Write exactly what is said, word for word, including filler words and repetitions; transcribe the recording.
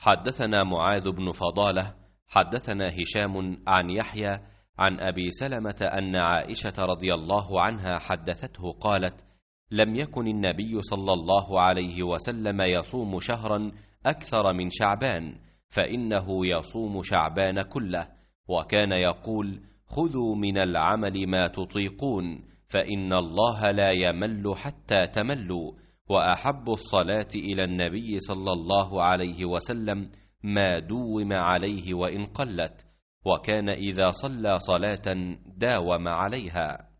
حدثنا معاذ بن فضالة حدثنا هشام عن يحيى عن أبي سلمة أن عائشة رضي الله عنها حدثته قالت: لم يكن النبي صلى الله عليه وسلم يصوم شهرا أكثر من شعبان، فإنه يصوم شعبان كله، وكان يقول: خذوا من العمل ما تطيقون، فإن الله لا يمل حتى تملوا. وأحب الصلاة إلى النبي صلى الله عليه وسلم ما دوم عليه وإن قلت، وكان إذا صلى صلاة داوم عليها.